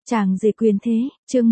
Chàng rể quyền thế, chương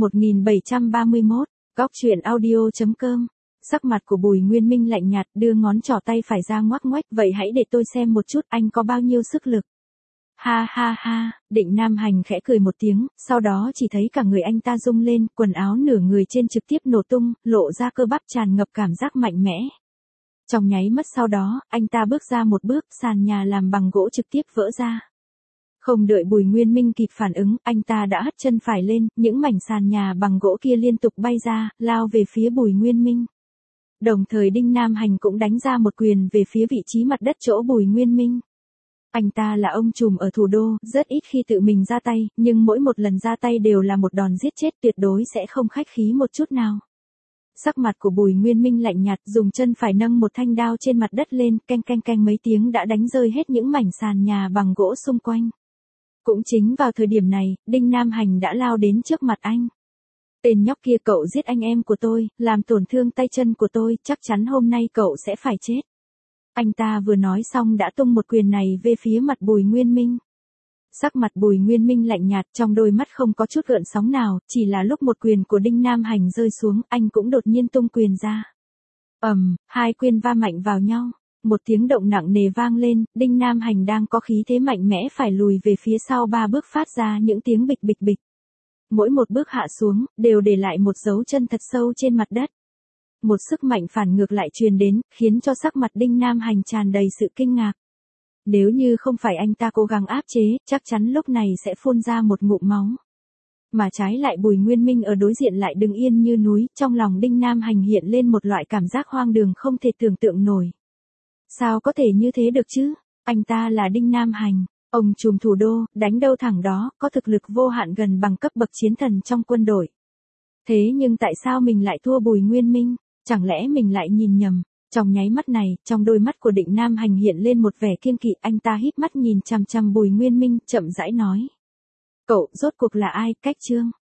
1731, góc truyện audio.com. Sắc mặt của Bùi Nguyên Minh lạnh nhạt, đưa ngón trỏ tay phải ra ngoắc ngoách, vậy hãy để tôi xem một chút anh có bao nhiêu sức lực. Ha ha ha, Định Nam Hành khẽ cười một tiếng, sau đó chỉ thấy cả người anh ta rung lên, quần áo nửa người trên trực tiếp nổ tung, lộ ra cơ bắp tràn ngập cảm giác mạnh mẽ. Trong nháy mắt sau đó, anh ta bước ra một bước, sàn nhà làm bằng gỗ trực tiếp vỡ ra. Không đợi Bùi Nguyên Minh kịp phản ứng, anh ta đã hất chân phải lên, những mảnh sàn nhà bằng gỗ kia liên tục bay ra, lao về phía Bùi Nguyên Minh. Đồng thời Đinh Nam Hành cũng đánh ra một quyền về phía vị trí mặt đất chỗ Bùi Nguyên Minh. Anh ta là ông trùm ở thủ đô, rất ít khi tự mình ra tay, nhưng mỗi một lần ra tay đều là một đòn giết chết, tuyệt đối sẽ không khách khí một chút nào. Sắc mặt của Bùi Nguyên Minh lạnh nhạt, dùng chân phải nâng một thanh đao trên mặt đất lên, keng keng keng mấy tiếng đã đánh rơi hết những mảnh sàn nhà bằng gỗ xung quanh. Cũng chính vào thời điểm này, Đinh Nam Hành đã lao đến trước mặt anh. Tên nhóc kia, cậu giết anh em của tôi, làm tổn thương tay chân của tôi, chắc chắn hôm nay cậu sẽ phải chết. Anh ta vừa nói xong đã tung một quyền này về phía mặt Bùi Nguyên Minh. Sắc mặt Bùi Nguyên Minh lạnh nhạt, trong đôi mắt không có chút gợn sóng nào, chỉ là lúc một quyền của Đinh Nam Hành rơi xuống, anh cũng đột nhiên tung quyền ra. Hai quyền va mạnh vào nhau. Một tiếng động nặng nề vang lên, Đinh Nam Hành đang có khí thế mạnh mẽ phải lùi về phía sau 3 bước phát ra những tiếng bịch bịch bịch. Mỗi một bước hạ xuống, đều để lại một dấu chân thật sâu trên mặt đất. Một sức mạnh phản ngược lại truyền đến, khiến cho sắc mặt Đinh Nam Hành tràn đầy sự kinh ngạc. Nếu như không phải anh ta cố gắng áp chế, chắc chắn lúc này sẽ phun ra một ngụm máu. Mà trái lại Bùi Nguyên Minh ở đối diện lại đứng yên như núi, trong lòng Đinh Nam Hành hiện lên một loại cảm giác hoang đường không thể tưởng tượng nổi. Sao có thể như thế được chứ? Anh ta là Đinh Nam Hành, ông trùm thủ đô, đánh đâu thẳng đó, có thực lực vô hạn gần bằng cấp bậc chiến thần trong quân đội. Thế nhưng tại sao mình lại thua Bùi Nguyên Minh? Chẳng lẽ mình lại nhìn nhầm? Trong nháy mắt này, trong đôi mắt của Định Nam Hành hiện lên một vẻ kiêng kỵ, anh ta híp mắt nhìn chằm chằm Bùi Nguyên Minh, chậm rãi nói. Cậu, rốt cuộc là ai? Cách Trương.